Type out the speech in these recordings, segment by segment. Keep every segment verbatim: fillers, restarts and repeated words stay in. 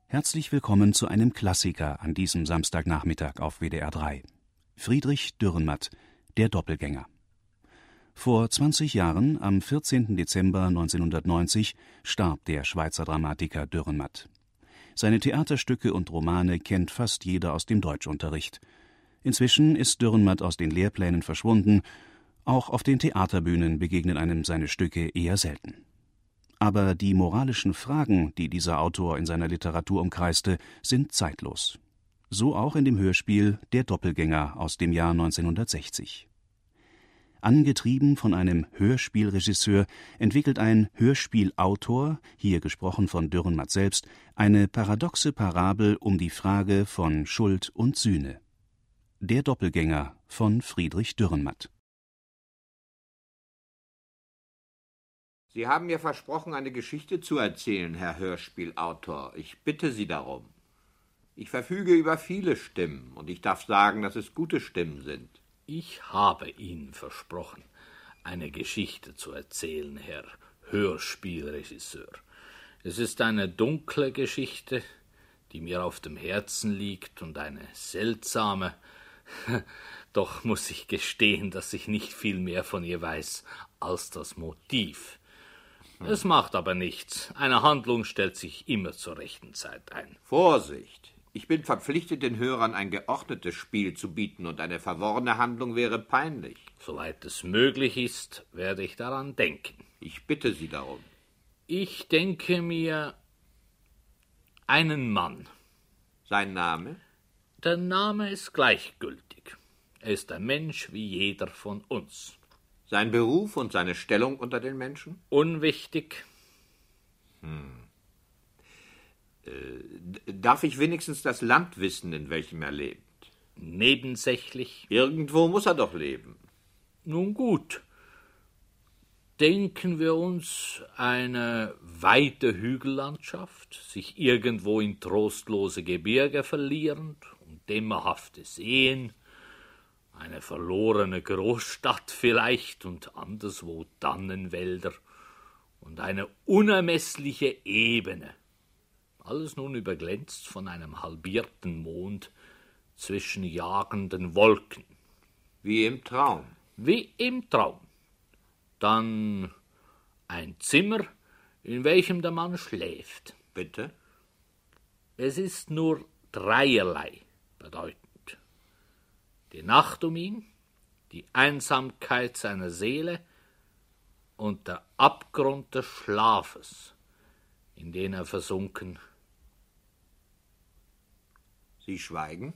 Herzlich willkommen zu einem Klassiker an diesem Samstagnachmittag auf W D R drei. Friedrich Dürrenmatt, der Doppelgänger. Vor zwanzig Jahren, am vierzehnten Dezember neunzehnhundertneunzig, starb der Schweizer Dramatiker Dürrenmatt. Seine Theaterstücke und Romane kennt fast jeder aus dem Deutschunterricht. Inzwischen ist Dürrenmatt aus den Lehrplänen verschwunden. Auch auf den Theaterbühnen begegnen einem seine Stücke eher selten. Aber die moralischen Fragen, die dieser Autor in seiner Literatur umkreiste, sind zeitlos. So auch in dem Hörspiel Der Doppelgänger aus dem Jahr neunzehnhundertsechzig. Angetrieben von einem Hörspielregisseur entwickelt ein Hörspielautor, hier gesprochen von Dürrenmatt selbst, eine paradoxe Parabel um die Frage von Schuld und Sühne. Der Doppelgänger von Friedrich Dürrenmatt. Sie haben mir versprochen, eine Geschichte zu erzählen, Herr Hörspielautor. Ich bitte Sie darum. Ich verfüge über viele Stimmen und ich darf sagen, dass es gute Stimmen sind. Ich habe Ihnen versprochen, eine Geschichte zu erzählen, Herr Hörspielregisseur. Es ist eine dunkle Geschichte, die mir auf dem Herzen liegt und eine seltsame. Doch muss ich gestehen, dass ich nicht viel mehr von ihr weiß als das Motiv. Es macht aber nichts. Eine Handlung stellt sich immer zur rechten Zeit ein. Vorsicht! Ich bin verpflichtet, den Hörern ein geordnetes Spiel zu bieten, und eine verworrene Handlung wäre peinlich. Soweit es möglich ist, werde ich daran denken. Ich bitte Sie darum. Ich denke mir einen Mann. Sein Name? Der Name ist gleichgültig. Er ist ein Mensch wie jeder von uns. Sein Beruf und seine Stellung unter den Menschen? Unwichtig. Hm. Äh, darf ich wenigstens das Land wissen, in welchem er lebt? Nebensächlich. Irgendwo muss er doch leben. Nun gut. Denken wir uns eine weite Hügellandschaft, sich irgendwo in trostlose Gebirge verlierend und dämmerhafte Seen, eine verlorene Großstadt vielleicht und anderswo Tannenwälder und eine unermessliche Ebene. Alles nun überglänzt von einem halbierten Mond zwischen jagenden Wolken. Wie im Traum. Wie im Traum. Dann ein Zimmer, in welchem der Mann schläft. Bitte? Es ist nur dreierlei bedeutend. Die Nacht um ihn, die Einsamkeit seiner Seele und der Abgrund des Schlafes, in den er versunken. Sie schweigen?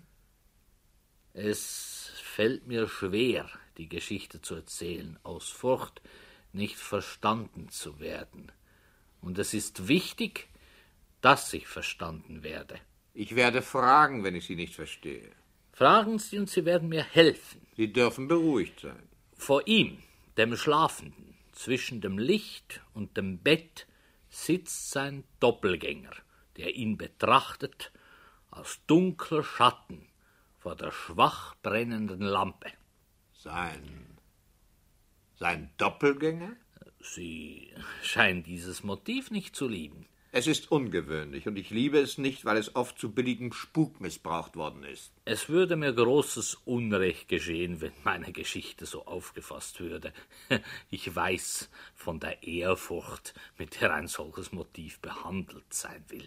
Es fällt mir schwer, die Geschichte zu erzählen, aus Furcht, nicht verstanden zu werden. Und es ist wichtig, dass ich verstanden werde. Ich werde fragen, wenn ich Sie nicht verstehe. Fragen Sie, und Sie werden mir helfen. Sie dürfen beruhigt sein. Vor ihm, dem Schlafenden, zwischen dem Licht und dem Bett, sitzt sein Doppelgänger, der ihn betrachtet als dunkler Schatten vor der schwach brennenden Lampe. Sein... sein Doppelgänger? Sie scheinen dieses Motiv nicht zu lieben. Es ist ungewöhnlich, und ich liebe es nicht, weil es oft zu billigem Spuk missbraucht worden ist. Es würde mir großes Unrecht geschehen, wenn meine Geschichte so aufgefasst würde. Ich weiß von der Ehrfurcht, mit der ein solches Motiv behandelt sein will.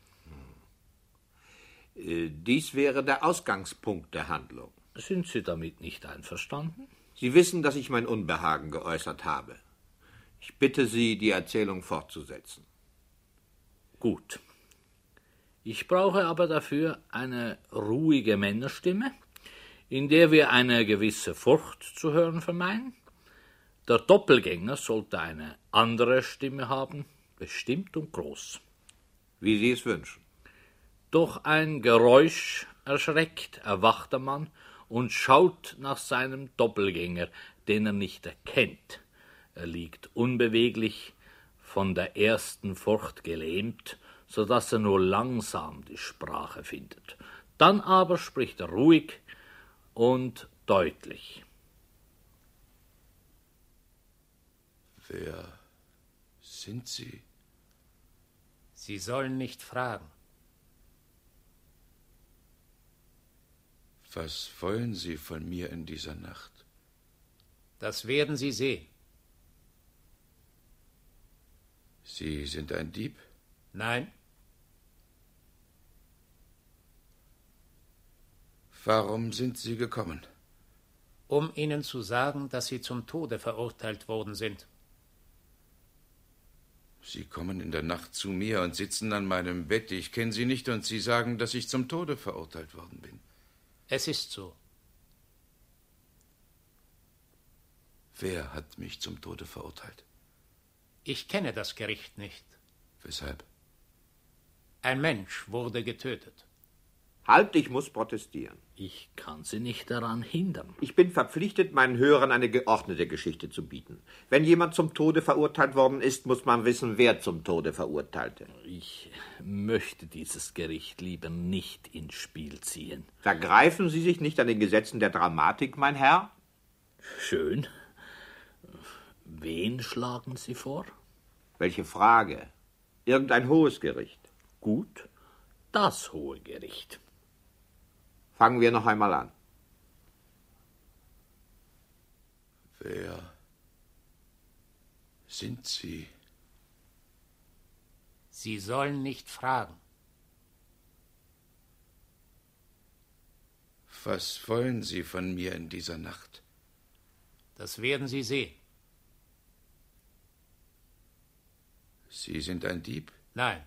Hm. Äh, dies wäre der Ausgangspunkt der Handlung. Sind Sie damit nicht einverstanden? Sie wissen, dass ich mein Unbehagen geäußert habe. Ich bitte Sie, die Erzählung fortzusetzen. Gut. Ich brauche aber dafür eine ruhige Männerstimme, in der wir eine gewisse Furcht zu hören vermeiden. Der Doppelgänger sollte eine andere Stimme haben, bestimmt und groß. Wie Sie es wünschen. Durch ein Geräusch erschreckt, erwacht der Mann und schaut nach seinem Doppelgänger, den er nicht erkennt. Er liegt unbeweglich, von der ersten Furcht gelähmt, so dass er nur langsam die Sprache findet. Dann aber spricht er ruhig und deutlich. Wer sind Sie? Sie sollen nicht fragen. Was wollen Sie von mir in dieser Nacht? Das werden Sie sehen. Sie sind ein Dieb? Nein. Warum sind Sie gekommen? Um Ihnen zu sagen, dass Sie zum Tode verurteilt worden sind. Sie kommen in der Nacht zu mir und sitzen an meinem Bett. Ich kenne Sie nicht und Sie sagen, dass ich zum Tode verurteilt worden bin. Es ist so. Wer hat mich zum Tode verurteilt? Ich kenne das Gericht nicht. Weshalb? Ein Mensch wurde getötet. Halt, ich muss protestieren. Ich kann Sie nicht daran hindern. Ich bin verpflichtet, meinen Hörern eine geordnete Geschichte zu bieten. Wenn jemand zum Tode verurteilt worden ist, muss man wissen, wer zum Tode verurteilte. Ich möchte dieses Gericht lieber nicht ins Spiel ziehen. Vergreifen Sie sich nicht an den Gesetzen der Dramatik, mein Herr? Schön. Wen schlagen Sie vor? Welche Frage? Irgendein hohes Gericht. Gut, das Hohe Gericht. Fangen wir noch einmal an. Wer sind Sie? Sie sollen nicht fragen. Was wollen Sie von mir in dieser Nacht? Das werden Sie sehen. Sie sind ein Dieb? Nein.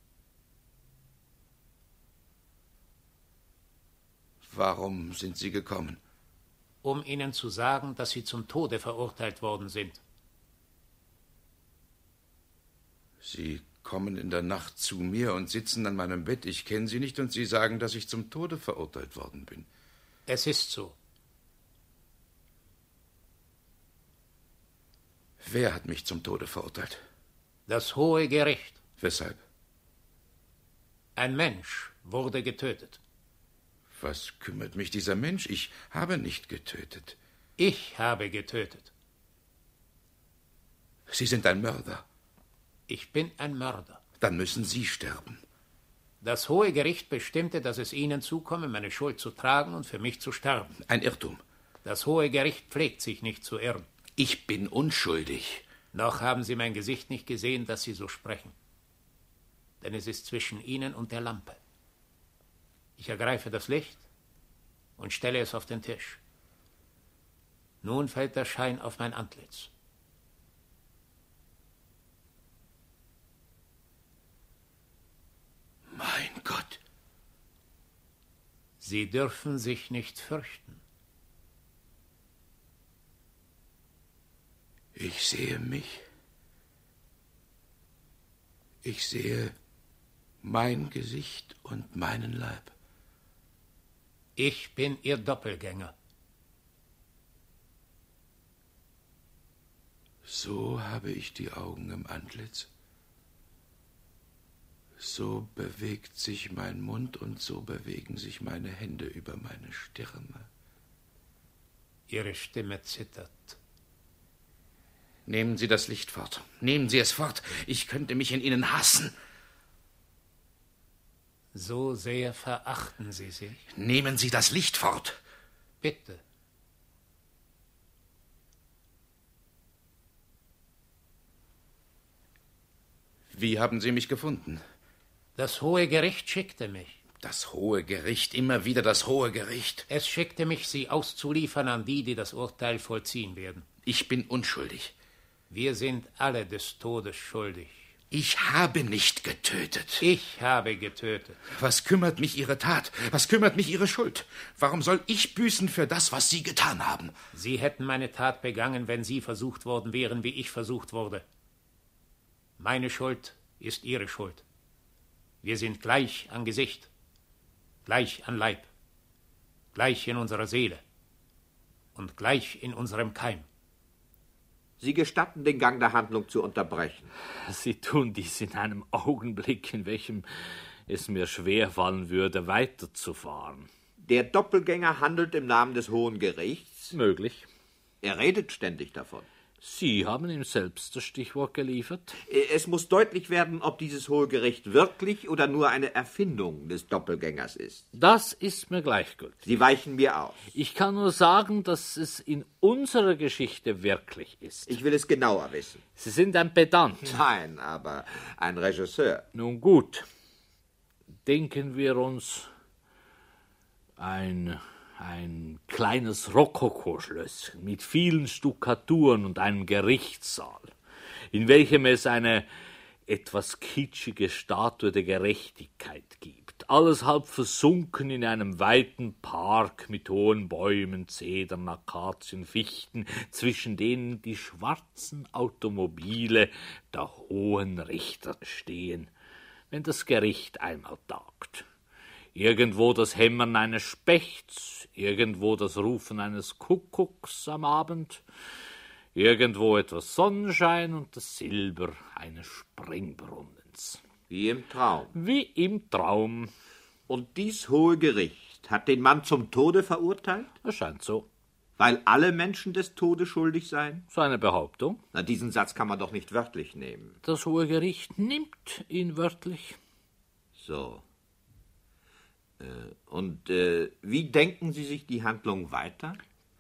Warum sind Sie gekommen? Um Ihnen zu sagen, dass Sie zum Tode verurteilt worden sind. Sie kommen in der Nacht zu mir und sitzen an meinem Bett. Ich kenne Sie nicht und Sie sagen, dass ich zum Tode verurteilt worden bin. Es ist so. Wer hat mich zum Tode verurteilt? Das Hohe Gericht. Weshalb? Ein Mensch wurde getötet. Was kümmert mich dieser Mensch? Ich habe nicht getötet. Ich habe getötet. Sie sind ein Mörder. Ich bin ein Mörder. Dann müssen Sie sterben. Das Hohe Gericht bestimmte, dass es Ihnen zukomme, meine Schuld zu tragen und für mich zu sterben. Ein Irrtum. Das Hohe Gericht pflegt sich nicht zu irren. Ich bin unschuldig. Noch haben Sie mein Gesicht nicht gesehen, dass Sie so sprechen. Denn es ist zwischen Ihnen und der Lampe. Ich ergreife das Licht und stelle es auf den Tisch. Nun fällt der Schein auf mein Antlitz. Mein Gott! Sie dürfen sich nicht fürchten. Ich sehe mich. Ich sehe mein Gesicht und meinen Leib. Ich bin Ihr Doppelgänger. So habe ich die Augen im Antlitz. So bewegt sich mein Mund und so bewegen sich meine Hände über meine Stirne. Ihre Stimme zittert. Nehmen Sie das Licht fort. Nehmen Sie es fort. Ich könnte mich in Ihnen hassen. So sehr verachten Sie sich. Nehmen Sie das Licht fort. Bitte. Wie haben Sie mich gefunden? Das Hohe Gericht schickte mich. Das Hohe Gericht, immer wieder das Hohe Gericht. Es schickte mich, Sie auszuliefern an die, die das Urteil vollziehen werden. Ich bin unschuldig. Wir sind alle des Todes schuldig. Ich habe nicht getötet. Ich habe getötet. Was kümmert mich Ihre Tat? Was kümmert mich Ihre Schuld? Warum soll ich büßen für das, was Sie getan haben? Sie hätten meine Tat begangen, wenn Sie versucht worden wären, wie ich versucht wurde. Meine Schuld ist Ihre Schuld. Wir sind gleich an Gesicht, gleich an Leib, gleich in unserer Seele und gleich in unserem Keim. Sie gestatten, den Gang der Handlung zu unterbrechen. Sie tun dies in einem Augenblick, in welchem es mir schwerfallen würde, weiterzufahren. Der Doppelgänger handelt im Namen des Hohen Gerichts. Möglich. Er redet ständig davon. Sie haben ihm selbst das Stichwort geliefert. Es muss deutlich werden, ob dieses Hohe Gericht wirklich oder nur eine Erfindung des Doppelgängers ist. Das ist mir gleichgültig. Sie weichen mir aus. Ich kann nur sagen, dass es in unserer Geschichte wirklich ist. Ich will es genauer wissen. Sie sind ein Pedant. Nein, aber ein Regisseur. Nun gut, denken wir uns ein... Ein kleines Rokokoschlösschen mit vielen Stuckaturen und einem Gerichtssaal, in welchem es eine etwas kitschige Statue der Gerechtigkeit gibt. Alles halb versunken in einem weiten Park mit hohen Bäumen, Zedern, Akazien, Fichten, zwischen denen die schwarzen Automobile der hohen Richter stehen, wenn das Gericht einmal tagt. Irgendwo das Hämmern eines Spechts, irgendwo das Rufen eines Kuckucks am Abend, irgendwo etwas Sonnenschein und das Silber eines Springbrunnens. Wie im Traum. Wie im Traum. Und dies Hohe Gericht hat den Mann zum Tode verurteilt? Es scheint so. Weil alle Menschen des Todes schuldig seien? Seine Behauptung? Na, diesen Satz kann man doch nicht wörtlich nehmen. Das Hohe Gericht nimmt ihn wörtlich. So. Und äh, wie denken Sie sich die Handlung weiter?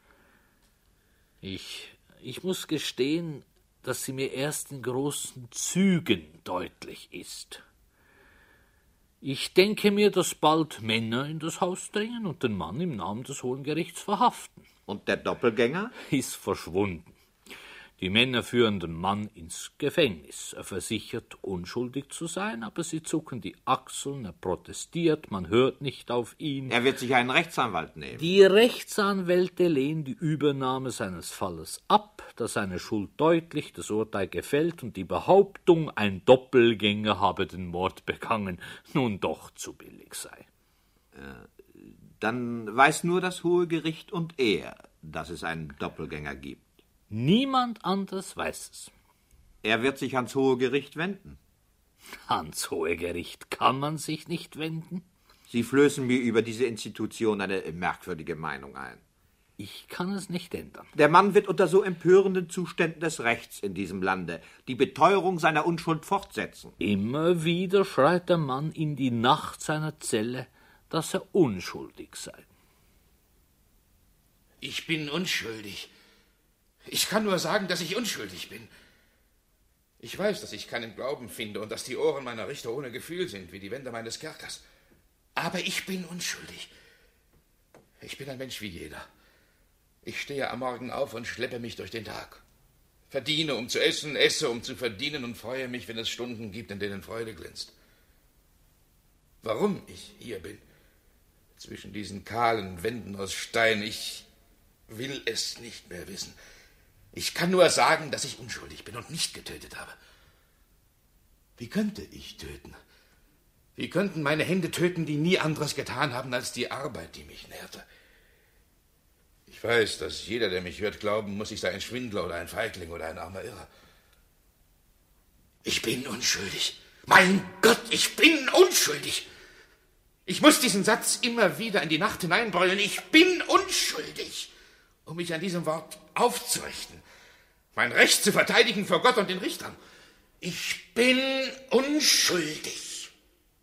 Ich, ich muss gestehen, dass sie mir erst in großen Zügen deutlich ist. Ich denke mir, dass bald Männer in das Haus dringen und den Mann im Namen des Hohen Gerichts verhaften. Und der Doppelgänger? Ist verschwunden. Die Männer führen den Mann ins Gefängnis. Er versichert, unschuldig zu sein, aber sie zucken die Achseln, er protestiert, man hört nicht auf ihn. Er wird sich einen Rechtsanwalt nehmen. Die Rechtsanwälte lehnen die Übernahme seines Falles ab, da seine Schuld deutlich das Urteil gefällt und die Behauptung, ein Doppelgänger habe den Mord begangen, nun doch zu billig sei. Dann weiß nur das Hohe Gericht und er, dass es einen Doppelgänger gibt. Niemand anders weiß es. Er wird sich ans Hohe Gericht wenden. Ans Hohe Gericht kann man sich nicht wenden. Sie flößen mir über diese Institution eine merkwürdige Meinung ein. Ich kann es nicht ändern. Der Mann wird unter so empörenden Zuständen des Rechts in diesem Lande die Beteuerung seiner Unschuld fortsetzen. Immer wieder schreit der Mann in die Nacht seiner Zelle, dass er unschuldig sei. Ich bin unschuldig. Ich kann nur sagen, dass ich unschuldig bin. Ich weiß, dass ich keinen Glauben finde und dass die Ohren meiner Richter ohne Gefühl sind, wie die Wände meines Kerkers. Aber ich bin unschuldig. Ich bin ein Mensch wie jeder. Ich stehe am Morgen auf und schleppe mich durch den Tag. Verdiene, um zu essen, esse, um zu verdienen und freue mich, wenn es Stunden gibt, in denen Freude glänzt. Warum ich hier bin, zwischen diesen kahlen Wänden aus Stein, ich will es nicht mehr wissen. Ich kann nur sagen, dass ich unschuldig bin und nicht getötet habe. Wie könnte ich töten? Wie könnten meine Hände töten, die nie anderes getan haben als die Arbeit, die mich nährte? Ich weiß, dass jeder, der mich hört, glauben muss, ich sei ein Schwindler oder ein Feigling oder ein armer Irrer. Ich bin unschuldig. Mein Gott, ich bin unschuldig. Ich muss diesen Satz immer wieder in die Nacht hineinbrüllen. Ich bin unschuldig, um mich an diesem Wort aufzurichten, mein Recht zu verteidigen vor Gott und den Richtern. Ich bin unschuldig.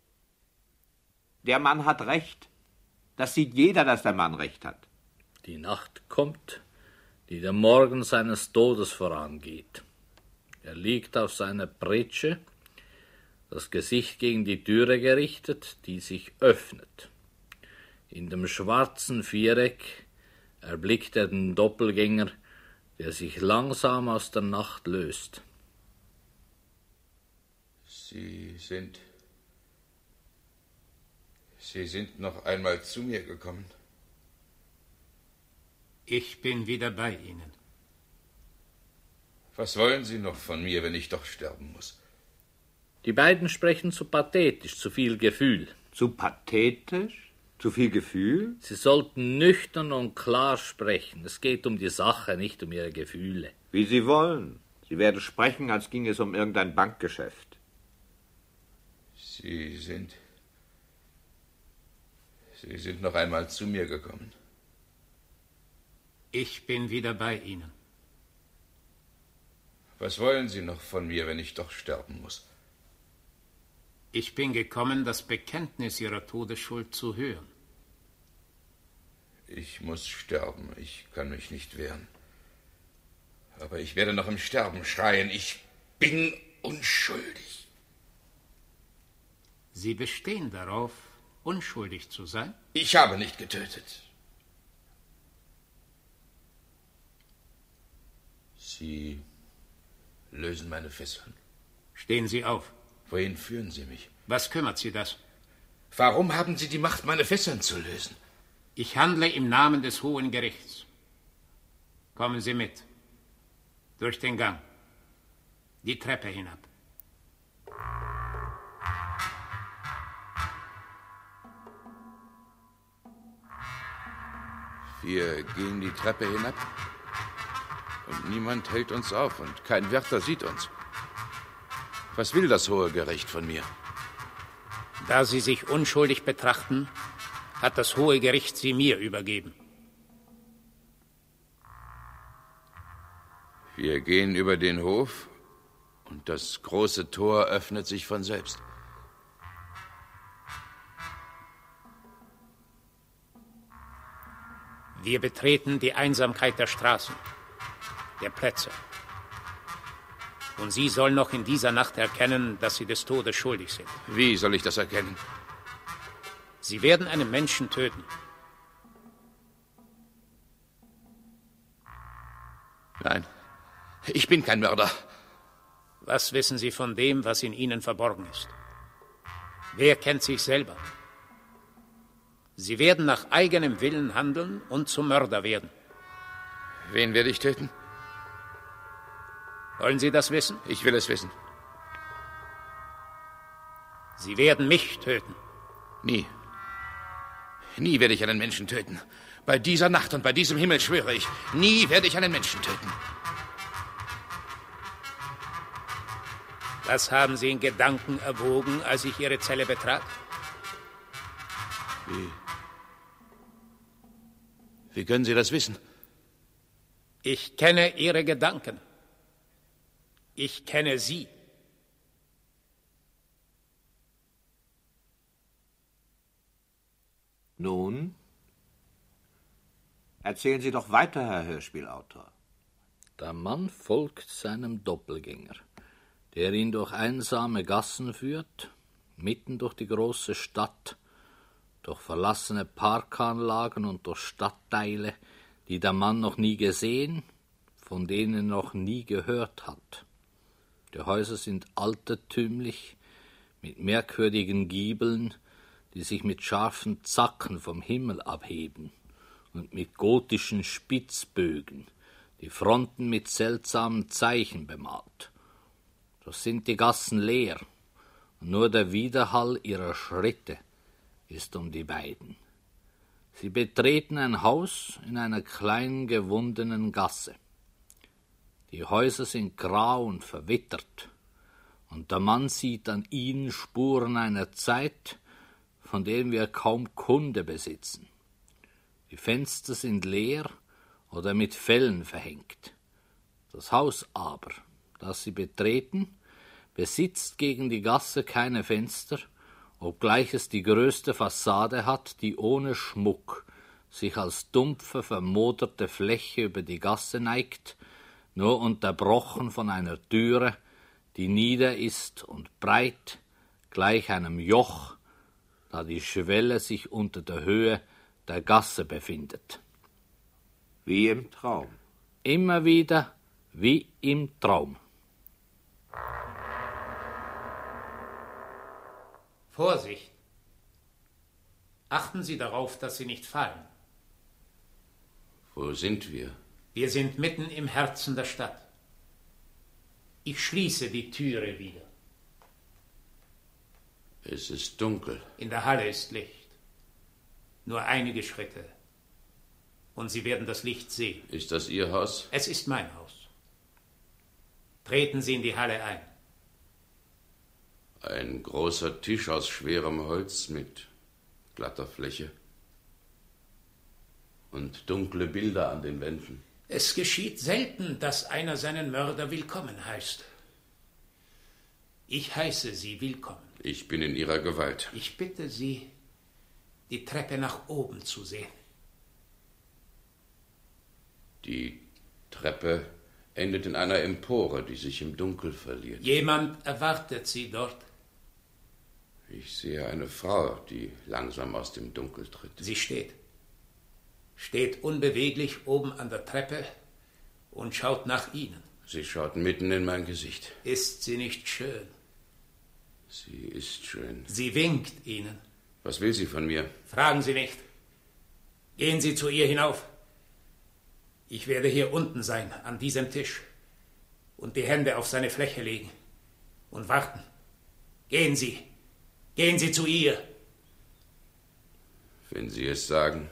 Der Mann hat Recht. Das sieht jeder, dass der Mann Recht hat. Die Nacht kommt, die der Morgen seines Todes vorangeht. Er liegt auf seiner Pritsche, das Gesicht gegen die Türe gerichtet, die sich öffnet. In dem schwarzen Viereck erblickt er den Doppelgänger, der sich langsam aus der Nacht löst. Sie sind... Sie sind noch einmal zu mir gekommen. Ich bin wieder bei Ihnen. Was wollen Sie noch von mir, wenn ich doch sterben muss? Die beiden sprechen zu pathetisch, zu viel Gefühl. Zu pathetisch? Zu viel Gefühl? Sie sollten nüchtern und klar sprechen. Es geht um die Sache, nicht um ihre Gefühle. Wie Sie wollen. Sie werden sprechen, als ginge es um irgendein Bankgeschäft. Sie sind... Sie sind noch einmal zu mir gekommen. Ich bin wieder bei Ihnen. Was wollen Sie noch von mir, wenn ich doch sterben muss? Ich bin gekommen, das Bekenntnis Ihrer Todesschuld zu hören. Ich muss sterben, ich kann mich nicht wehren. Aber ich werde noch im Sterben schreien, ich bin unschuldig. Sie bestehen darauf, unschuldig zu sein? Ich habe nicht getötet. Sie lösen meine Fesseln. Stehen Sie auf. Wohin führen Sie mich? Was kümmert Sie das? Warum haben Sie die Macht, meine Fesseln zu lösen? Ich handle im Namen des Hohen Gerichts. Kommen Sie mit. Durch den Gang. Die Treppe hinab. Wir gehen die Treppe hinab und niemand hält uns auf und kein Wärter sieht uns. Was will das Hohe Gericht von mir? Da Sie sich unschuldig betrachten, hat das Hohe Gericht Sie mir übergeben. Wir gehen über den Hof und das große Tor öffnet sich von selbst. Wir betreten die Einsamkeit der Straßen, der Plätze. Und Sie sollen noch in dieser Nacht erkennen, dass Sie des Todes schuldig sind. Wie soll ich das erkennen? Sie werden einen Menschen töten. Nein, ich bin kein Mörder. Was wissen Sie von dem, was in Ihnen verborgen ist? Wer kennt sich selber? Sie werden nach eigenem Willen handeln und zum Mörder werden. Wen werde ich töten? Wollen Sie das wissen? Ich will es wissen. Sie werden mich töten. Nie. Nie werde ich einen Menschen töten. Bei dieser Nacht und bei diesem Himmel schwöre ich, nie werde ich einen Menschen töten. Was haben Sie in Gedanken erwogen, als ich Ihre Zelle betrat? Wie? Wie können Sie das wissen? Ich kenne Ihre Gedanken. Ich kenne Sie. Nun, erzählen Sie doch weiter, Herr Hörspielautor. Der Mann folgt seinem Doppelgänger, der ihn durch einsame Gassen führt, mitten durch die große Stadt, durch verlassene Parkanlagen und durch Stadtteile, die der Mann noch nie gesehen, von denen er noch nie gehört hat. Die Häuser sind altertümlich, mit merkwürdigen Giebeln, die sich mit scharfen Zacken vom Himmel abheben, und mit gotischen Spitzbögen, die Fronten mit seltsamen Zeichen bemalt. Doch sind die Gassen leer, und nur der Widerhall ihrer Schritte ist um die beiden. Sie betreten ein Haus in einer kleinen gewundenen Gasse. Die Häuser sind grau und verwittert, und der Mann sieht an ihnen Spuren einer Zeit, von denen wir kaum Kunde besitzen. Die Fenster sind leer oder mit Fellen verhängt. Das Haus aber, das sie betreten, besitzt gegen die Gasse keine Fenster, obgleich es die größte Fassade hat, die ohne Schmuck sich als dumpfe, vermoderte Fläche über die Gasse neigt, nur unterbrochen von einer Türe, die nieder ist und breit, gleich einem Joch, da die Schwelle sich unter der Höhe der Gasse befindet. Wie im Traum. Immer wieder wie im Traum. Vorsicht! Achten Sie darauf, dass Sie nicht fallen. Wo sind wir? Wir sind mitten im Herzen der Stadt. Ich schließe die Türe wieder. Es ist dunkel. In der Halle ist Licht. Nur einige Schritte. Und Sie werden das Licht sehen. Ist das Ihr Haus? Es ist mein Haus. Treten Sie in die Halle ein. Ein großer Tisch aus schwerem Holz mit glatter Fläche. Und dunkle Bilder an den Wänden. Es geschieht selten, dass einer seinen Mörder willkommen heißt. Ich heiße Sie willkommen. Ich bin in Ihrer Gewalt. Ich bitte Sie, die Treppe nach oben zu sehen. Die Treppe endet in einer Empore, die sich im Dunkel verliert. Jemand erwartet Sie dort. Ich sehe eine Frau, die langsam aus dem Dunkel tritt. Sie steht. Steht unbeweglich oben an der Treppe und schaut nach Ihnen. Sie schaut mitten in mein Gesicht. Ist sie nicht schön? Sie ist schön. Sie winkt Ihnen. Was will sie von mir? Fragen Sie nicht. Gehen Sie zu ihr hinauf. Ich werde hier unten sein, an diesem Tisch, und die Hände auf seine Fläche legen und warten. Gehen Sie. Gehen Sie zu ihr. Wenn Sie es sagen.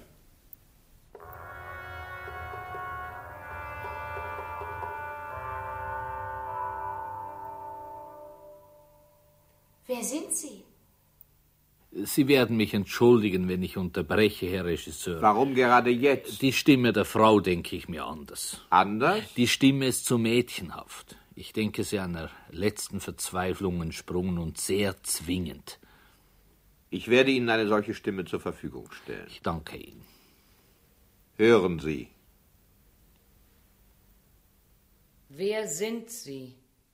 Wer sind Sie? Sie werden mich entschuldigen, wenn ich unterbreche, Herr Regisseur. Warum gerade jetzt? Die Stimme der Frau denke ich mir anders. Anders? Die Stimme ist zu mädchenhaft. Ich denke, sie einer letzten Verzweiflung entsprungen und sehr zwingend. Ich werde Ihnen eine solche Stimme zur Verfügung stellen. Ich danke Ihnen. Hören Sie. Wer sind Sie?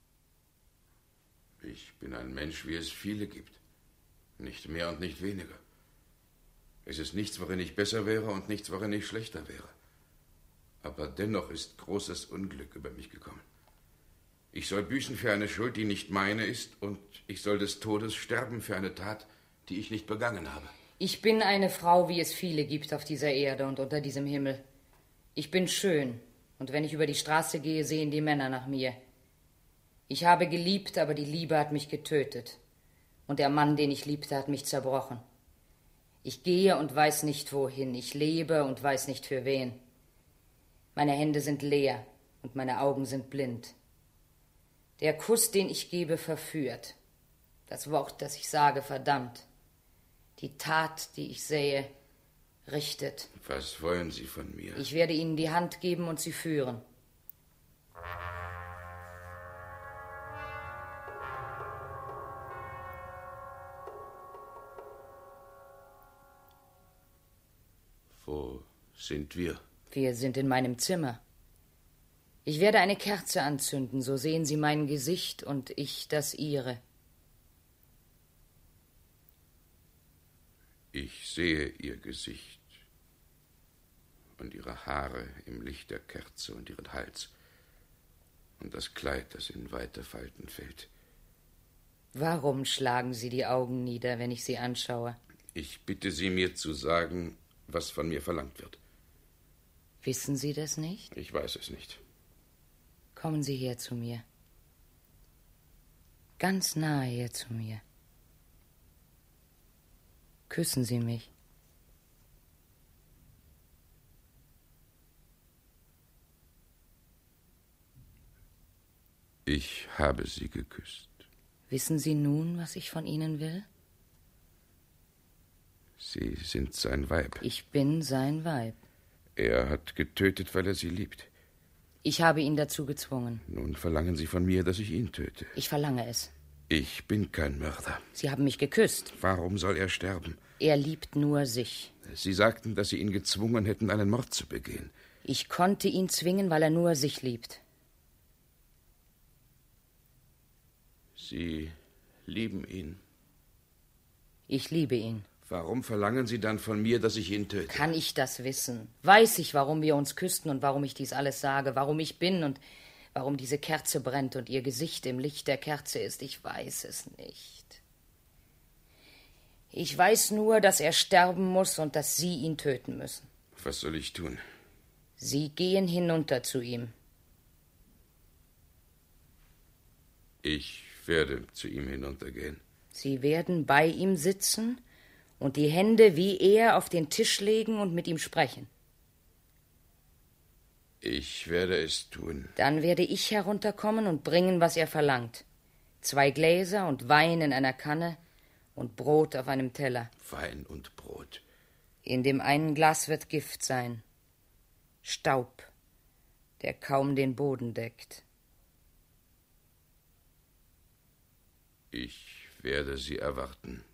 Ich bin ein Mensch, wie es viele gibt. Nicht mehr und nicht weniger. Es ist nichts, worin ich besser wäre und nichts, worin ich schlechter wäre. Aber dennoch ist großes Unglück über mich gekommen. Ich soll büßen für eine Schuld, die nicht meine ist, und ich soll des Todes sterben für eine Tat, die ich nicht begangen habe. Ich bin eine Frau, wie es viele gibt auf dieser Erde und unter diesem Himmel. Ich bin schön, und wenn ich über die Straße gehe, sehen die Männer nach mir. Ich habe geliebt, aber die Liebe hat mich getötet. Und der Mann, den ich liebte, hat mich zerbrochen. Ich gehe und weiß nicht wohin. Ich lebe und weiß nicht für wen. Meine Hände sind leer und meine Augen sind blind. Der Kuss, den ich gebe, verführt. Das Wort, das ich sage, verdammt. Die Tat, die ich sähe, richtet. Was wollen Sie von mir? Ich werde Ihnen die Hand geben und Sie führen. Wo sind wir? Wir sind in meinem Zimmer. Ich werde eine Kerze anzünden, so sehen Sie mein Gesicht und ich das Ihre. Ich sehe Ihr Gesicht und Ihre Haare im Licht der Kerze und Ihren Hals und das Kleid, das in weite Falten fällt. Warum schlagen Sie die Augen nieder, wenn ich Sie anschaue? Ich bitte Sie, mir zu sagen, was von mir verlangt wird. Wissen Sie das nicht? Ich weiß es nicht. Kommen Sie her zu mir. Ganz nahe her zu mir. Küssen Sie mich. Ich habe Sie geküsst. Wissen Sie nun, was ich von Ihnen will? Sie sind sein Weib. Ich bin sein Weib. Er hat getötet, weil er Sie liebt. Ich habe ihn dazu gezwungen. Nun verlangen Sie von mir, dass ich ihn töte. Ich verlange es. Ich bin kein Mörder. Sie haben mich geküsst. Warum soll er sterben? Er liebt nur sich. Sie sagten, dass Sie ihn gezwungen hätten, einen Mord zu begehen. Ich konnte ihn zwingen, weil er nur sich liebt. Sie lieben ihn. Ich liebe ihn. Warum verlangen Sie dann von mir, dass ich ihn töte? Kann ich das wissen? Weiß ich, warum wir uns küssten und warum ich dies alles sage, warum ich bin und warum diese Kerze brennt und Ihr Gesicht im Licht der Kerze ist? Ich weiß es nicht. Ich weiß nur, dass er sterben muss und dass Sie ihn töten müssen. Was soll ich tun? Sie gehen hinunter zu ihm. Ich werde zu ihm hinuntergehen. Sie werden bei ihm sitzen und die Hände wie er auf den Tisch legen und mit ihm sprechen. Ich werde es tun. Dann werde ich herunterkommen und bringen, was er verlangt. Zwei Gläser und Wein in einer Kanne und Brot auf einem Teller. Wein und Brot. In dem einen Glas wird Gift sein. Staub. der kaum den Boden deckt. Ich werde Sie erwarten.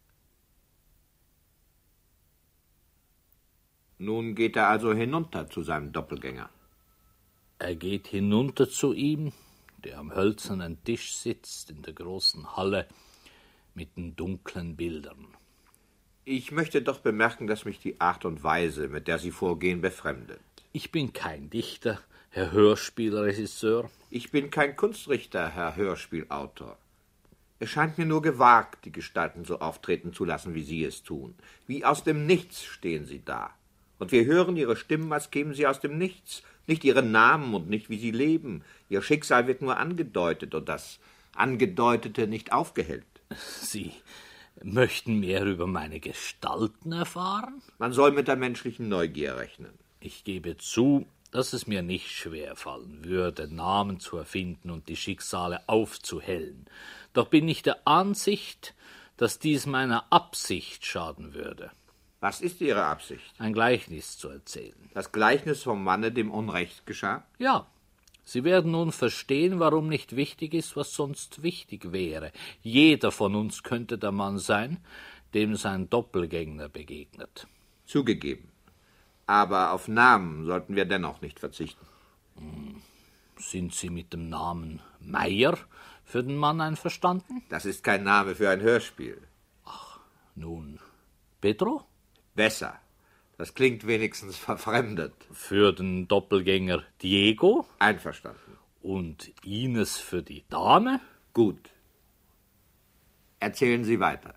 Nun geht er also hinunter zu seinem Doppelgänger. Er geht hinunter zu ihm, der am hölzernen Tisch sitzt in der großen Halle mit den dunklen Bildern. Ich möchte doch bemerken, dass mich die Art und Weise, mit der Sie vorgehen, befremdet. Ich bin kein Dichter, Herr Hörspielregisseur. Ich bin kein Kunstrichter, Herr Hörspielautor. Es scheint mir nur gewagt, die Gestalten so auftreten zu lassen, wie Sie es tun. Wie aus dem Nichts stehen sie da. Und wir hören ihre Stimmen, als kämen sie aus dem Nichts. Nicht ihre Namen und nicht, wie sie leben. Ihr Schicksal wird nur angedeutet und das Angedeutete nicht aufgehellt. Sie möchten mehr über meine Gestalten erfahren? Man soll mit der menschlichen Neugier rechnen. Ich gebe zu, dass es mir nicht schwer fallen würde, Namen zu erfinden und die Schicksale aufzuhellen. Doch bin ich der Ansicht, dass dies meiner Absicht schaden würde. Was ist Ihre Absicht? Ein Gleichnis zu erzählen. Das Gleichnis vom Manne, dem Unrecht geschah? Ja. Sie werden nun verstehen, warum nicht wichtig ist, was sonst wichtig wäre. Jeder von uns könnte der Mann sein, dem sein Doppelgänger begegnet. Zugegeben. Aber auf Namen sollten wir dennoch nicht verzichten. Hm. Sind Sie mit dem Namen Meier für den Mann einverstanden? Das ist kein Name für ein Hörspiel. Ach, nun, Pedro? Besser. Das klingt wenigstens verfremdet. Für den Doppelgänger Diego? Einverstanden. Und Ines für die Dame? Gut. Erzählen Sie weiter.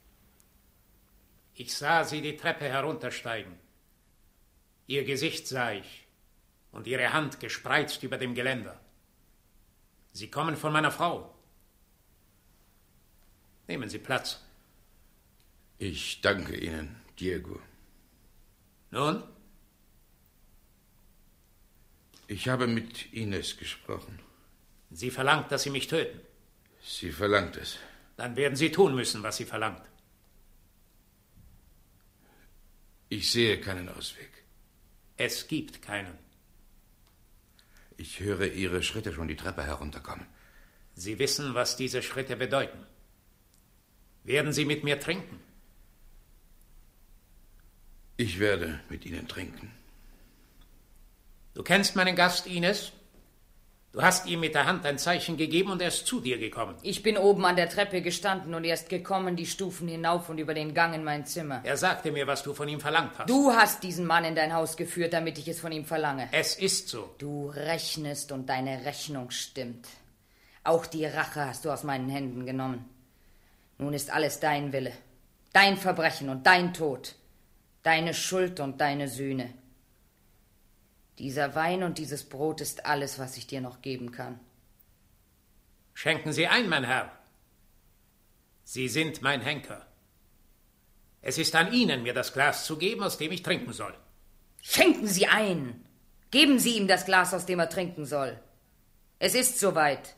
Ich sah sie die Treppe heruntersteigen. Ihr Gesicht sah ich und ihre Hand gespreizt über dem Geländer. Sie kommen von meiner Frau. Nehmen Sie Platz. Ich danke Ihnen, Diego. Nun? Ich habe mit Ines gesprochen. Sie verlangt, dass Sie mich töten. Sie verlangt es. Dann werden Sie tun müssen, was sie verlangt. Ich sehe keinen Ausweg. Es gibt keinen. Ich höre Ihre Schritte schon die Treppe herunterkommen. Sie wissen, was diese Schritte bedeuten. Werden Sie mit mir trinken? Ich werde mit Ihnen trinken. Du kennst meinen Gast, Ines? Du hast ihm mit der Hand ein Zeichen gegeben und er ist zu dir gekommen. Ich bin oben an der Treppe gestanden und er ist gekommen, die Stufen hinauf und über den Gang in mein Zimmer. Er sagte mir, was du von ihm verlangt hast. Du hast diesen Mann in dein Haus geführt, damit ich es von ihm verlange. Es ist so. Du rechnest und deine Rechnung stimmt. Auch die Rache hast du aus meinen Händen genommen. Nun ist alles dein Wille. Dein Verbrechen und dein Tod. Deine Schuld und deine Sühne. Dieser Wein und dieses Brot ist alles, was ich dir noch geben kann. Schenken Sie ein, mein Herr. Sie sind mein Henker. Es ist an Ihnen, mir das Glas zu geben, aus dem ich trinken soll. Schenken Sie ein! Geben Sie ihm das Glas, aus dem er trinken soll. Es ist soweit.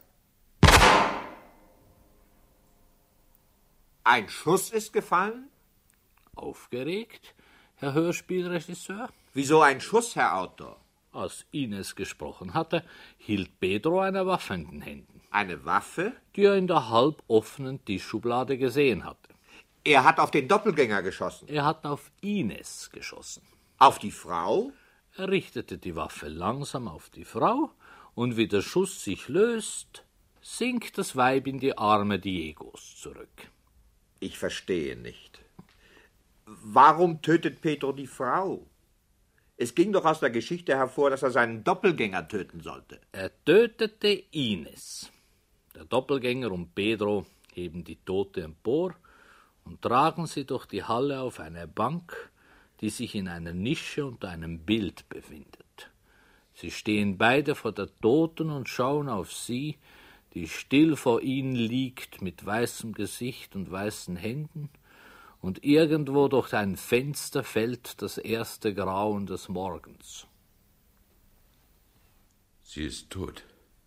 Ein Schuss ist gefallen? Aufgeregt, Herr Hörspielregisseur? Wieso ein Schuss, Herr Autor? Als Ines gesprochen hatte, hielt Pedro eine Waffe in den Händen. Eine Waffe? Die er in der halb offenen Tischschublade gesehen hatte. Er hat auf den Doppelgänger geschossen. Er hat auf Ines geschossen. Auf die Frau? Er richtete die Waffe langsam auf die Frau, und wie der Schuss sich löst, sinkt das Weib in die Arme Diegos zurück. Ich verstehe nicht. Warum tötet Pedro die Frau? Es ging doch aus der Geschichte hervor, dass er seinen Doppelgänger töten sollte. Er tötete Ines. Der Doppelgänger und Pedro heben die Tote empor und tragen sie durch die Halle auf eine Bank, die sich in einer Nische unter einem Bild befindet. Sie stehen beide vor der Toten und schauen auf sie, die still vor ihnen liegt, mit weißem Gesicht und weißen Händen, und irgendwo durch ein Fenster fällt das erste Grauen des Morgens. Sie ist tot.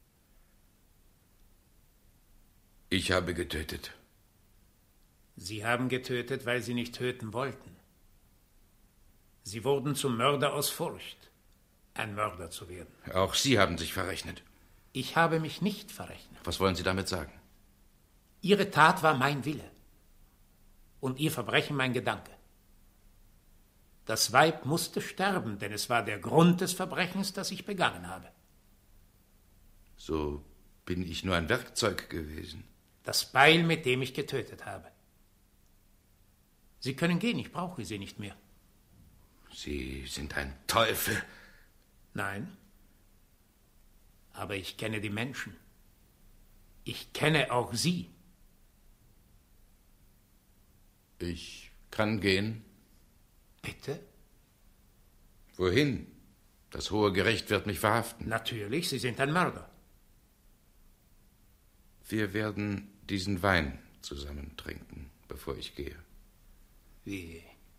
Ich habe getötet. Sie haben getötet, weil Sie nicht töten wollten. Sie wurden zum Mörder aus Furcht. ein Mörder zu werden. Auch Sie haben sich verrechnet. Ich habe mich nicht verrechnet. Was wollen Sie damit sagen? Ihre Tat war mein Wille und Ihr Verbrechen mein Gedanke. Das Weib musste sterben, denn es war der Grund des Verbrechens, das ich begangen habe. So bin ich nur ein Werkzeug gewesen. Das Beil, mit dem ich getötet habe. Sie können gehen, ich brauche Sie nicht mehr. Sie sind ein Teufel. Nein, aber ich kenne die Menschen. Ich kenne auch Sie. Ich kann gehen. Bitte? Wohin? Das hohe Gericht wird mich verhaften. Natürlich, Sie sind ein Mörder. Wir werden diesen Wein zusammen trinken, bevor ich gehe. Wie?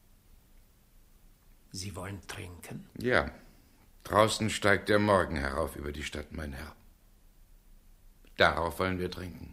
Sie wollen trinken? Ja. Draußen steigt der Morgen herauf über die Stadt, mein Herr. Darauf wollen wir trinken.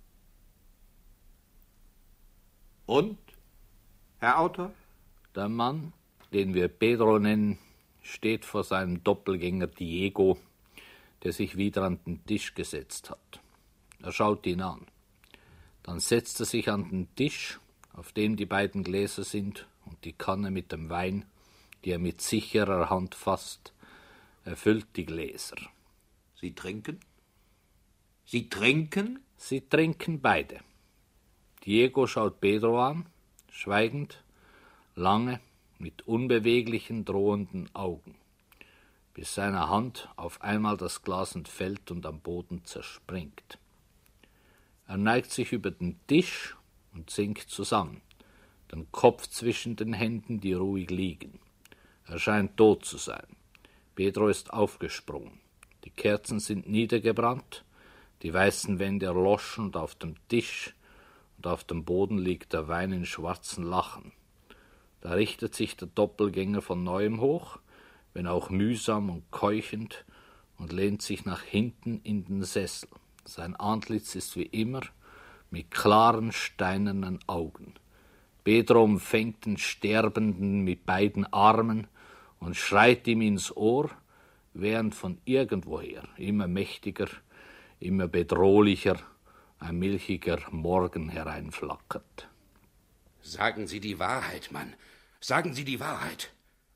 Und, Herr Autor? Der Mann, den wir Pedro nennen, steht vor seinem Doppelgänger Diego, der sich wieder an den Tisch gesetzt hat. Er schaut ihn an. Dann setzt er sich an den Tisch, auf dem die beiden Gläser sind, und die Kanne mit dem Wein, die er mit sicherer Hand fasst, erfüllt die Gläser. Sie trinken? Sie trinken? Sie trinken beide. Diego schaut Pedro an, schweigend, lange, mit unbeweglichen, drohenden Augen, bis seine Hand auf einmal das Glas entfällt und am Boden zerspringt. Er neigt sich über den Tisch und sinkt zusammen, den Kopf zwischen den Händen, die ruhig liegen. Er scheint tot zu sein. Pedro ist aufgesprungen. Die Kerzen sind niedergebrannt, die weißen Wände erloschen und auf dem Tisch und auf dem Boden liegt der Wein in schwarzen Lachen. Da richtet sich der Doppelgänger von neuem hoch, wenn auch mühsam und keuchend, und lehnt sich nach hinten in den Sessel. Sein Antlitz ist wie immer mit klaren, steinernen Augen. Pedro umfängt den Sterbenden mit beiden Armen und schreit ihm ins Ohr, während von irgendwoher, immer mächtiger, immer bedrohlicher, ein milchiger Morgen hereinflackert. Sagen Sie die Wahrheit, Mann. Sagen Sie die Wahrheit.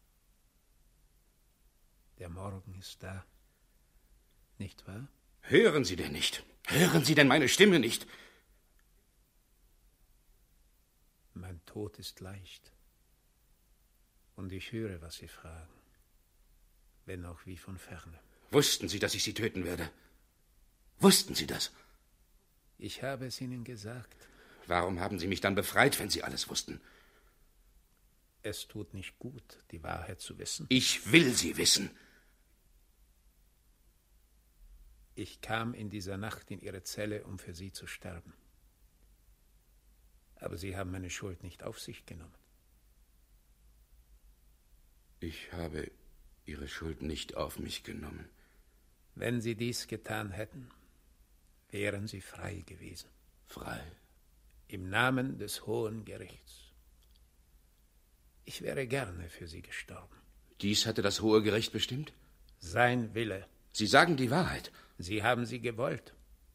Der Morgen ist da, nicht wahr? Hören Sie denn nicht? Hören Sie denn meine Stimme nicht? Mein Tod ist leicht. Und ich höre, was Sie fragen, wenn auch wie von ferne. Wussten Sie, dass ich Sie töten werde? Wussten Sie das? Ich habe es Ihnen gesagt. Warum haben Sie mich dann befreit, wenn Sie alles wussten? Es tut nicht gut, die Wahrheit zu wissen. Ich will sie wissen. Ich kam in dieser Nacht in Ihre Zelle, um für Sie zu sterben. Aber Sie haben meine Schuld nicht auf sich genommen. Ich habe Ihre Schuld nicht auf mich genommen. Wenn Sie dies getan hätten, wären Sie frei gewesen. Frei? Im Namen des Hohen Gerichts. Ich wäre gerne für Sie gestorben. Dies hatte das Hohe Gericht bestimmt? Sein Wille. Sie sagen die Wahrheit. Sie haben sie gewollt.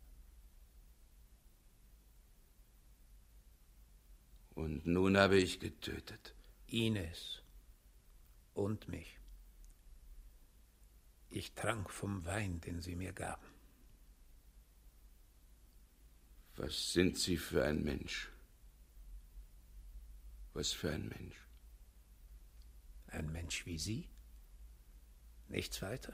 Und nun habe ich getötet. Ines und mich. Ich trank vom Wein, den Sie mir gaben. Was sind Sie für ein Mensch? Was für ein Mensch? Ein Mensch wie Sie? Nichts weiter?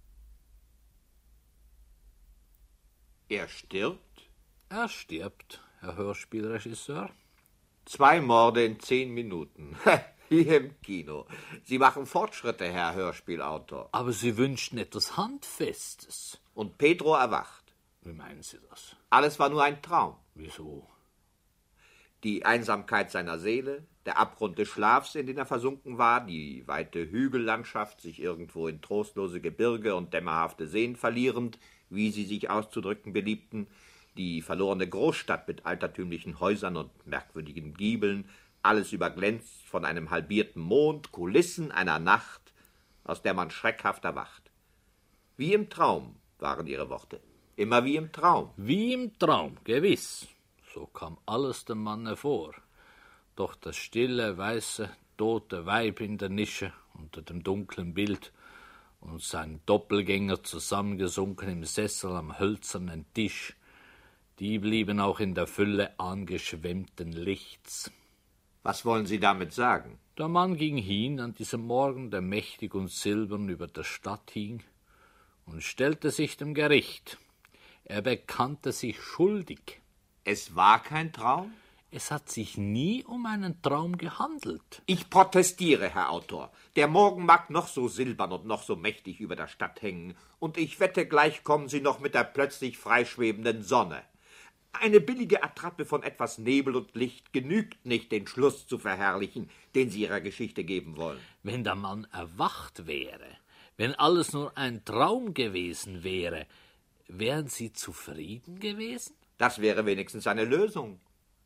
Er stirbt? Er stirbt, Herr Hörspielregisseur. Zwei Morde in zehn Minuten. Hier im Kino. Sie machen Fortschritte, Herr Hörspielautor. Aber Sie wünschten etwas Handfestes. Und Pedro erwacht. Wie meinen Sie das? Alles war nur ein Traum. Wieso? Die Einsamkeit seiner Seele, der Abgrund des Schlafs, in den er versunken war, die weite Hügellandschaft, sich irgendwo in trostlose Gebirge und dämmerhafte Seen verlierend, wie sie sich auszudrücken beliebten, die verlorene Großstadt mit altertümlichen Häusern und merkwürdigen Giebeln, alles überglänzt von einem halbierten Mond, Kulissen einer Nacht, aus der man schreckhaft erwacht. Wie im Traum waren ihre Worte. Immer wie im Traum. Wie im Traum, gewiss. So kam alles dem Manne vor. Doch das stille, weiße, tote Weib in der Nische unter dem dunklen Bild und sein Doppelgänger zusammengesunken im Sessel am hölzernen Tisch, die blieben auch in der Fülle angeschwemmten Lichts. Was wollen Sie damit sagen? Der Mann ging hin an diesem Morgen, der mächtig und silbern über der Stadt hing, und stellte sich dem Gericht. Er bekannte sich schuldig. Es war kein Traum? Es hat sich nie um einen Traum gehandelt. Ich protestiere, Herr Autor. Der Morgen mag noch so silbern und noch so mächtig über der Stadt hängen, und ich wette, gleich kommen Sie noch mit der plötzlich freischwebenden Sonne. Eine billige Attrappe von etwas Nebel und Licht genügt nicht, den Schluss zu verherrlichen, den Sie Ihrer Geschichte geben wollen. Wenn der Mann erwacht wäre, wenn alles nur ein Traum gewesen wäre, wären Sie zufrieden gewesen? Das wäre wenigstens eine Lösung.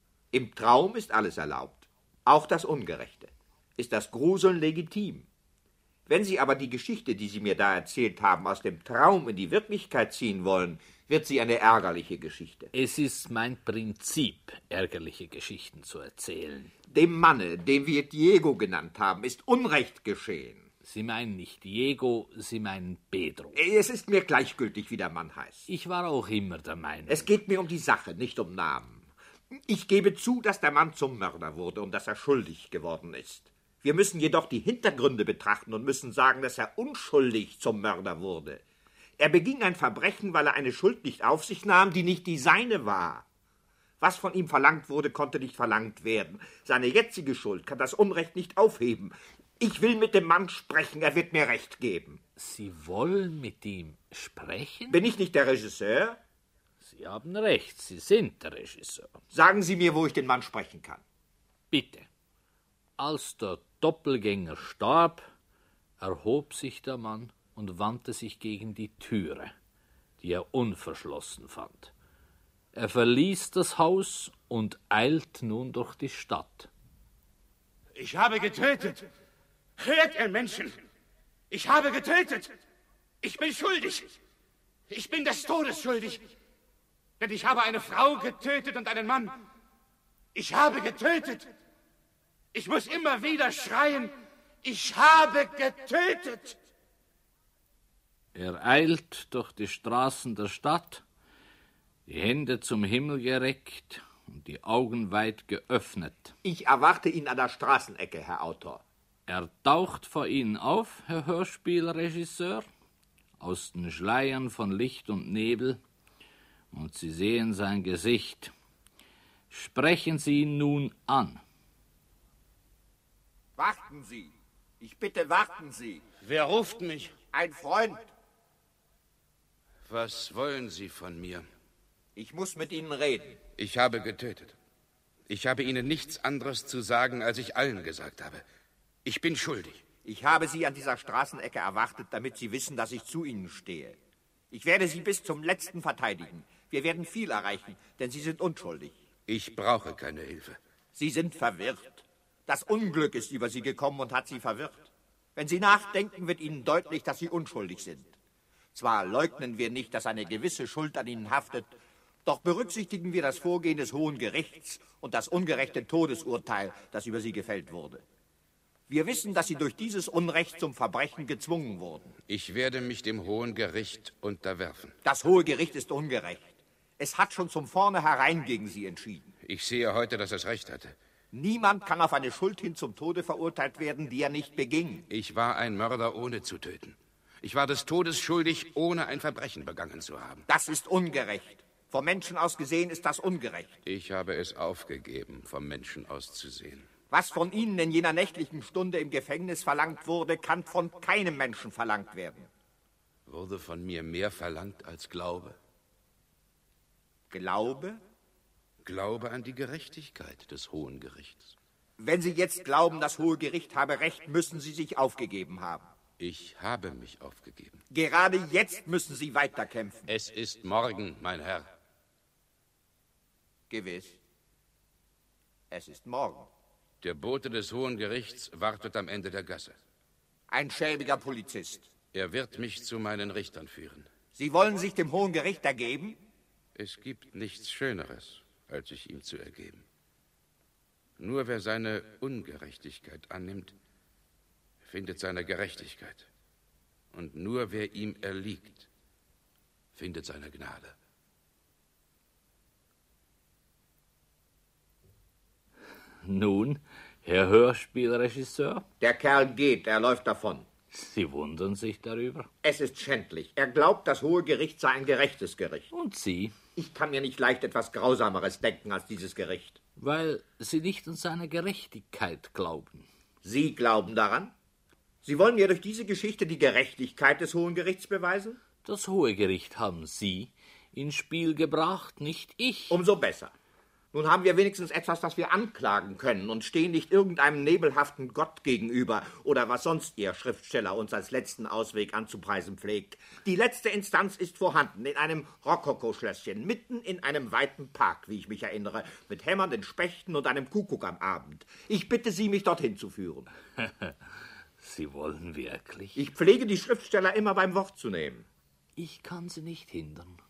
Im Traum ist alles erlaubt, auch das Ungerechte. Ist das Gruseln legitim? Wenn Sie aber die Geschichte, die Sie mir da erzählt haben, aus dem Traum in die Wirklichkeit ziehen wollen, wird sie eine ärgerliche Geschichte. Es ist mein Prinzip, ärgerliche Geschichten zu erzählen. Dem Manne, den wir Diego genannt haben, ist Unrecht geschehen. Sie meinen nicht Diego, Sie meinen Pedro. Es ist mir gleichgültig, wie der Mann heißt. Ich war auch immer der Meinung. Es geht mir um die Sache, nicht um Namen. Ich gebe zu, dass der Mann zum Mörder wurde und dass er schuldig geworden ist. Wir müssen jedoch die Hintergründe betrachten und müssen sagen, dass er unschuldig zum Mörder wurde. Er beging ein Verbrechen, weil er eine Schuld nicht auf sich nahm, die nicht die seine war. Was von ihm verlangt wurde, konnte nicht verlangt werden. Seine jetzige Schuld kann das Unrecht nicht aufheben. Ich will mit dem Mann sprechen, er wird mir Recht geben. Sie wollen mit ihm sprechen? Bin ich nicht der Regisseur? Sie haben recht, Sie sind der Regisseur. Sagen Sie mir, wo ich den Mann sprechen kann. Bitte. Als der Doppelgänger starb, erhob sich der Mann und wandte sich gegen die Türe, die er unverschlossen fand. Er verließ das Haus und eilt nun durch die Stadt. Ich habe getötet. Hört, ihr Menschen! Ich habe getötet! Ich bin schuldig! Ich bin des Todes schuldig! Denn ich habe eine Frau getötet und einen Mann. Ich habe getötet! Ich muss immer wieder schreien, ich habe getötet! Er eilt durch die Straßen der Stadt, die Hände zum Himmel gereckt und die Augen weit geöffnet. Ich erwarte ihn an der Straßenecke, Herr Autor. Er taucht vor Ihnen auf, Herr Hörspielregisseur, aus den Schleiern von Licht und Nebel, und Sie sehen sein Gesicht. Sprechen Sie ihn nun an. Warten Sie. Ich bitte, warten Sie. Wer ruft mich? Ein Freund. Was wollen Sie von mir? Ich muss mit Ihnen reden. Ich habe getötet. Ich habe Ihnen nichts anderes zu sagen, als ich allen gesagt habe. Ich bin schuldig. Ich habe Sie an dieser Straßenecke erwartet, damit Sie wissen, dass ich zu Ihnen stehe. Ich werde Sie bis zum Letzten verteidigen. Wir werden viel erreichen, denn Sie sind unschuldig. Ich brauche keine Hilfe. Sie sind verwirrt. Das Unglück ist über Sie gekommen und hat Sie verwirrt. Wenn Sie nachdenken, wird Ihnen deutlich, dass Sie unschuldig sind. Zwar leugnen wir nicht, dass eine gewisse Schuld an Ihnen haftet, doch berücksichtigen wir das Vorgehen des Hohen Gerichts und das ungerechte Todesurteil, das über Sie gefällt wurde. Wir wissen, dass Sie durch dieses Unrecht zum Verbrechen gezwungen wurden. Ich werde mich dem Hohen Gericht unterwerfen. Das Hohe Gericht ist ungerecht. Es hat schon zum Vornherein gegen Sie entschieden. Ich sehe heute, dass es recht hatte. Niemand kann auf eine Schuld hin zum Tode verurteilt werden, die er nicht beging. Ich war ein Mörder, ohne zu töten. Ich war des Todes schuldig, ohne ein Verbrechen begangen zu haben. Das ist ungerecht. Vom Menschen aus gesehen ist das ungerecht. Ich habe es aufgegeben, vom Menschen aus zu sehen. Was von Ihnen in jener nächtlichen Stunde im Gefängnis verlangt wurde, kann von keinem Menschen verlangt werden. Wurde von mir mehr verlangt als Glaube? Glaube? Glaube an die Gerechtigkeit des Hohen Gerichts. Wenn Sie jetzt glauben, das Hohe Gericht habe Recht, müssen Sie sich aufgegeben haben. Ich habe mich aufgegeben. Gerade jetzt müssen Sie weiterkämpfen. Es ist morgen, mein Herr. Gewiss. Es ist morgen. Der Bote des Hohen Gerichts wartet am Ende der Gasse. Ein schäbiger Polizist. Er wird mich zu meinen Richtern führen. Sie wollen sich dem Hohen Gericht ergeben? Es gibt nichts Schöneres, als sich ihm zu ergeben. Nur wer seine Ungerechtigkeit annimmt, findet seine Gerechtigkeit. Und nur wer ihm erliegt, findet seine Gnade. Nun, Herr Hörspielregisseur? Der Kerl geht, er läuft davon. Sie wundern sich darüber? Es ist schändlich. Er glaubt, das Hohe Gericht sei ein gerechtes Gericht. Und Sie? Ich kann mir nicht leicht etwas Grausameres denken als dieses Gericht. Weil Sie nicht an seine Gerechtigkeit glauben. Sie glauben daran? Sie wollen mir durch diese Geschichte die Gerechtigkeit des Hohen Gerichts beweisen? Das Hohe Gericht haben Sie ins Spiel gebracht, nicht ich. Umso besser. Nun haben wir wenigstens etwas, das wir anklagen können und stehen nicht irgendeinem nebelhaften Gott gegenüber oder was sonst Ihr Schriftsteller uns als letzten Ausweg anzupreisen pflegt. Die letzte Instanz ist vorhanden in einem Rokoko-Schlösschen, mitten in einem weiten Park, wie ich mich erinnere, mit hämmernden Spechten und einem Kuckuck am Abend. Ich bitte Sie, mich dorthin zu führen. Sie wollen wirklich? Ich pflege die Schriftsteller immer beim Wort zu nehmen. Ich kann Sie nicht hindern.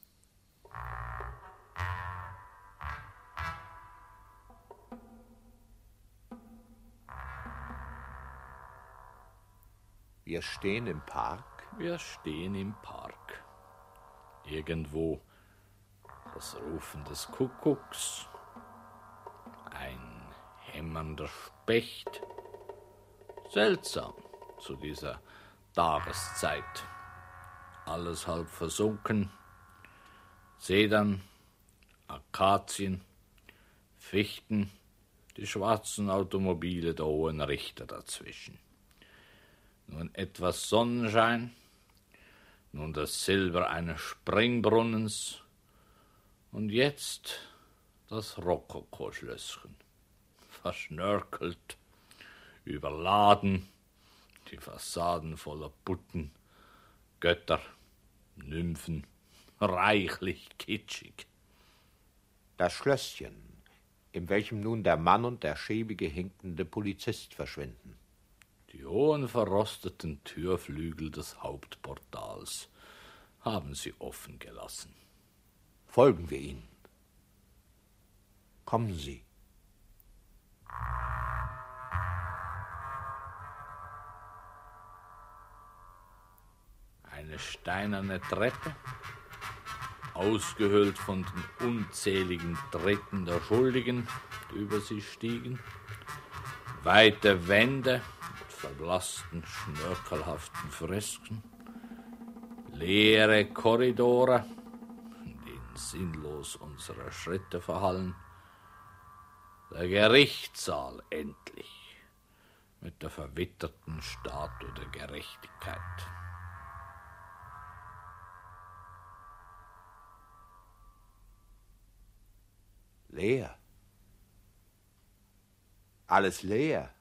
Wir stehen im Park. Wir stehen im Park. Irgendwo das Rufen des Kuckucks, ein hämmernder Specht. Seltsam zu dieser Tageszeit. Alles halb versunken. Zedern, Akazien, Fichten, die schwarzen Automobile der Hohen Richter dazwischen. Nun etwas Sonnenschein, nun das Silber eines Springbrunnens und jetzt das Rokoko-Schlösschen, verschnörkelt, überladen, die Fassaden voller Putten, Götter, Nymphen, reichlich kitschig. Das Schlösschen, in welchem nun der Mann und der schäbige, hinkende Polizist verschwinden. Die hohen verrosteten Türflügel des Hauptportals haben sie offen gelassen. Folgen wir ihnen. Kommen Sie. Eine steinerne Treppe, ausgehöhlt von den unzähligen Tritten der Schuldigen, die über sie stiegen, weite Wände mit verblassten, schnörkelhaften Fresken, leere Korridore, in denen sinnlos unsere Schritte verhallen, der Gerichtssaal endlich mit der verwitterten Statue der Gerechtigkeit. Leer. Alles leer.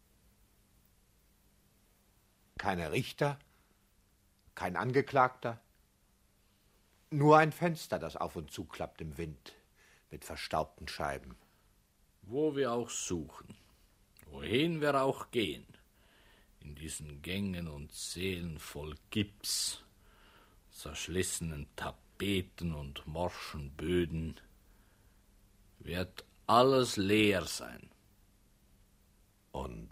Keine Richter, kein Angeklagter, nur ein Fenster, das auf und zu klappt im Wind, mit verstaubten Scheiben. Wo wir auch suchen, wohin wir auch gehen, in diesen Gängen und Sälen voll Gips, zerschlissenen Tapeten und morschen Böden, wird alles leer sein. Und,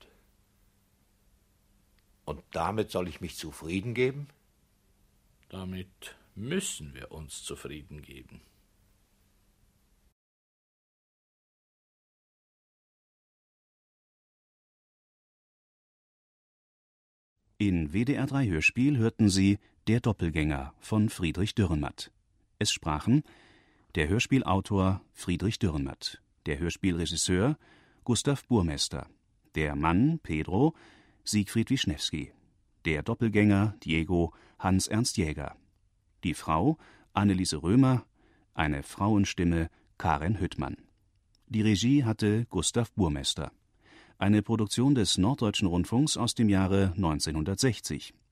und damit soll ich mich zufrieden geben? Damit müssen wir uns zufrieden geben. In W D R drei Hörspiel hörten Sie Der Doppelgänger von Friedrich Dürrenmatt. Es sprachen der Hörspielautor Friedrich Dürrenmatt, der Hörspielregisseur Gustav Burmester, der Mann Pedro Siegfried Wischnewski, der Doppelgänger Diego Hans-Ernst Jäger, die Frau Anneliese Römer, eine Frauenstimme Karen Hüttmann. Die Regie hatte Gustav Burmester. Eine Produktion des Norddeutschen Rundfunks aus dem Jahre neunzehnhundertsechzig.